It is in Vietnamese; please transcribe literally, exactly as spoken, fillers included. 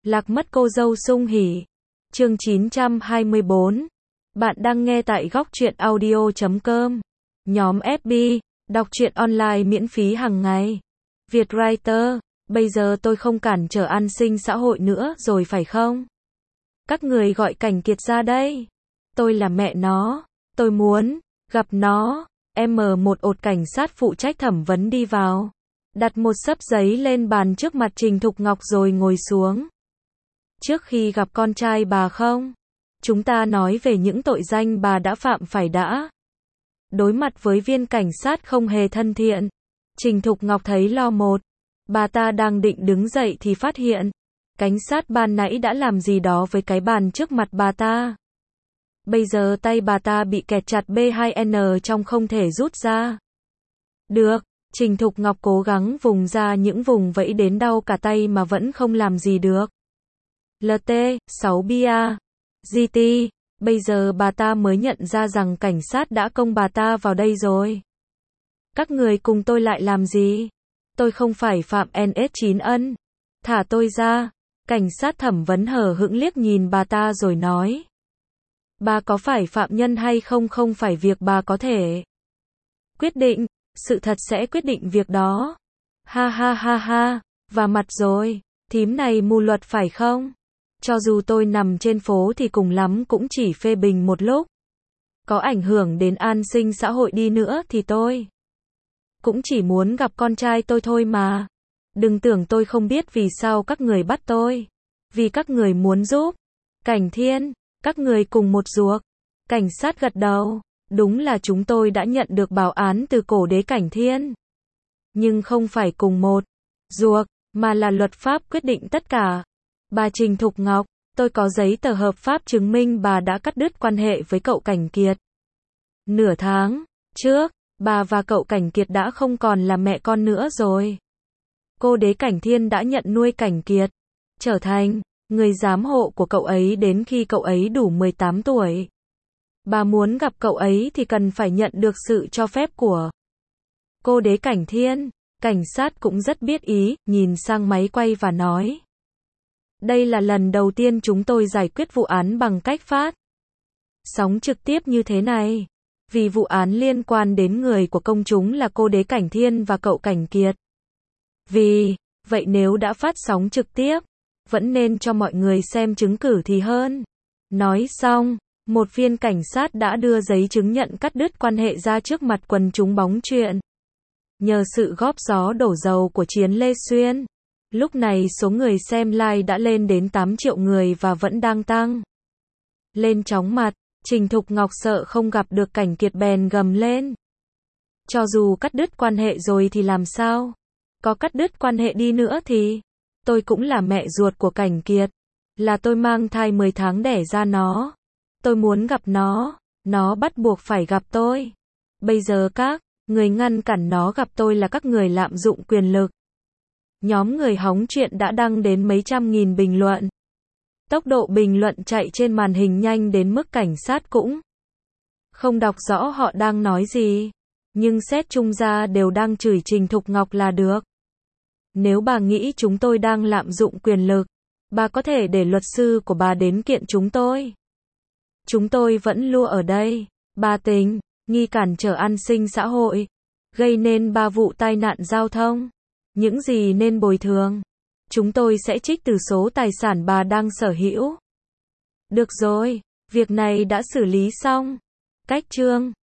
Lạc mất cô dâu sung hỉ. Chương chín trăm hai mươi bốn. Bạn đang nghe tại góc truyện audio chấm com. Nhóm ép bê, đọc truyện online miễn phí hàng ngày. Vietwriter, bây giờ tôi không cản trở an sinh xã hội nữa rồi phải không? Các người gọi Cảnh Kiệt ra đây. Tôi là mẹ nó. Tôi muốn gặp nó. em một ột cảnh sát phụ trách thẩm vấn đi vào. Đặt một xấp giấy lên bàn trước mặt Trình Thục Ngọc rồi ngồi xuống. Trước khi gặp con trai bà không? Chúng ta nói về những tội danh bà đã phạm phải đã. Đối mặt với viên cảnh sát không hề thân thiện, Trình Thục Ngọc thấy lo một. Bà ta đang định đứng dậy thì phát hiện, cảnh sát ban nãy đã làm gì đó với cái bàn trước mặt bà ta. Bây giờ tay bà ta bị kẹt chặt bê hai en trong không thể rút ra. Được, Trình Thục Ngọc cố gắng vùng ra những vùng vẫy đến đau cả tay mà vẫn không làm gì được. lờ tê, sáu bia. giê tê, bây giờ bà ta mới nhận ra rằng cảnh sát đã công bà ta vào đây rồi. Các người cùng tôi lại làm gì? Tôi không phải phạm en ét chín ân. Thả tôi ra. Cảnh sát thẩm vấn hờ hững liếc nhìn bà ta rồi nói. Bà có phải phạm nhân hay không không phải việc bà có thể quyết định, sự thật sẽ quyết định việc đó. Ha ha ha ha, và mặt rồi, thím này mù luật phải không? Cho dù tôi nằm trên phố thì cùng lắm cũng chỉ phê bình một lúc. Có ảnh hưởng đến an sinh xã hội đi nữa thì tôi cũng chỉ muốn gặp con trai tôi thôi mà. Đừng tưởng tôi không biết vì sao các người bắt tôi. Vì các người muốn giúp. Cảnh Thiên, các người cùng một ruột. Cảnh sát gật đầu. Đúng là chúng tôi đã nhận được báo án từ cổ đế Cảnh Thiên. Nhưng không phải cùng một ruột, mà là luật pháp quyết định tất cả. Bà Trình Thục Ngọc, tôi có giấy tờ hợp pháp chứng minh bà đã cắt đứt quan hệ với cậu Cảnh Kiệt. Nửa tháng trước, bà và cậu Cảnh Kiệt đã không còn là mẹ con nữa rồi. Cô đế Cảnh Thiên đã nhận nuôi Cảnh Kiệt, trở thành người giám hộ của cậu ấy đến khi cậu ấy đủ mười tám tuổi. Bà muốn gặp cậu ấy thì cần phải nhận được sự cho phép của cô đế Cảnh Thiên. Cảnh sát cũng rất biết ý, nhìn sang máy quay và nói. Đây là lần đầu tiên chúng tôi giải quyết vụ án bằng cách phát sóng trực tiếp như thế này. Vì vụ án liên quan đến người của công chúng là cô đế Cảnh Thiên và cậu Cảnh Kiệt. Vì vậy nếu đã phát sóng trực tiếp, vẫn nên cho mọi người xem chứng cử thì hơn. Nói xong, một viên cảnh sát đã đưa giấy chứng nhận cắt đứt quan hệ ra trước mặt quần chúng bóng chuyền. Nhờ sự góp gió đổ dầu của Chiến Lê Xuyên, lúc này số người xem live đã lên đến tám triệu người và vẫn đang tăng lên chóng mặt. Trình Thục Ngọc sợ không gặp được Cảnh Kiệt bèn gầm lên. Cho dù cắt đứt quan hệ rồi thì làm sao? Có cắt đứt quan hệ đi nữa thì tôi cũng là mẹ ruột của Cảnh Kiệt. Là tôi mang thai mười tháng đẻ ra nó. Tôi muốn gặp nó. Nó bắt buộc phải gặp tôi. Bây giờ các người ngăn cản nó gặp tôi là các người lạm dụng quyền lực. Nhóm người hóng chuyện đã đăng đến mấy trăm nghìn bình luận. Tốc độ bình luận chạy trên màn hình nhanh đến mức cảnh sát cũng không đọc rõ họ đang nói gì. Nhưng xét chung ra đều đang chửi Trình Thục Ngọc là được. Nếu bà nghĩ chúng tôi đang lạm dụng quyền lực, bà có thể để luật sư của bà đến kiện chúng tôi. Chúng tôi vẫn luôn ở đây. Bà tình nghi cản trở an sinh xã hội, gây nên ba vụ tai nạn giao thông. Những gì nên bồi thường, chúng tôi sẽ trích từ số tài sản bà đang sở hữu. Được rồi, việc này đã xử lý xong. Cách chương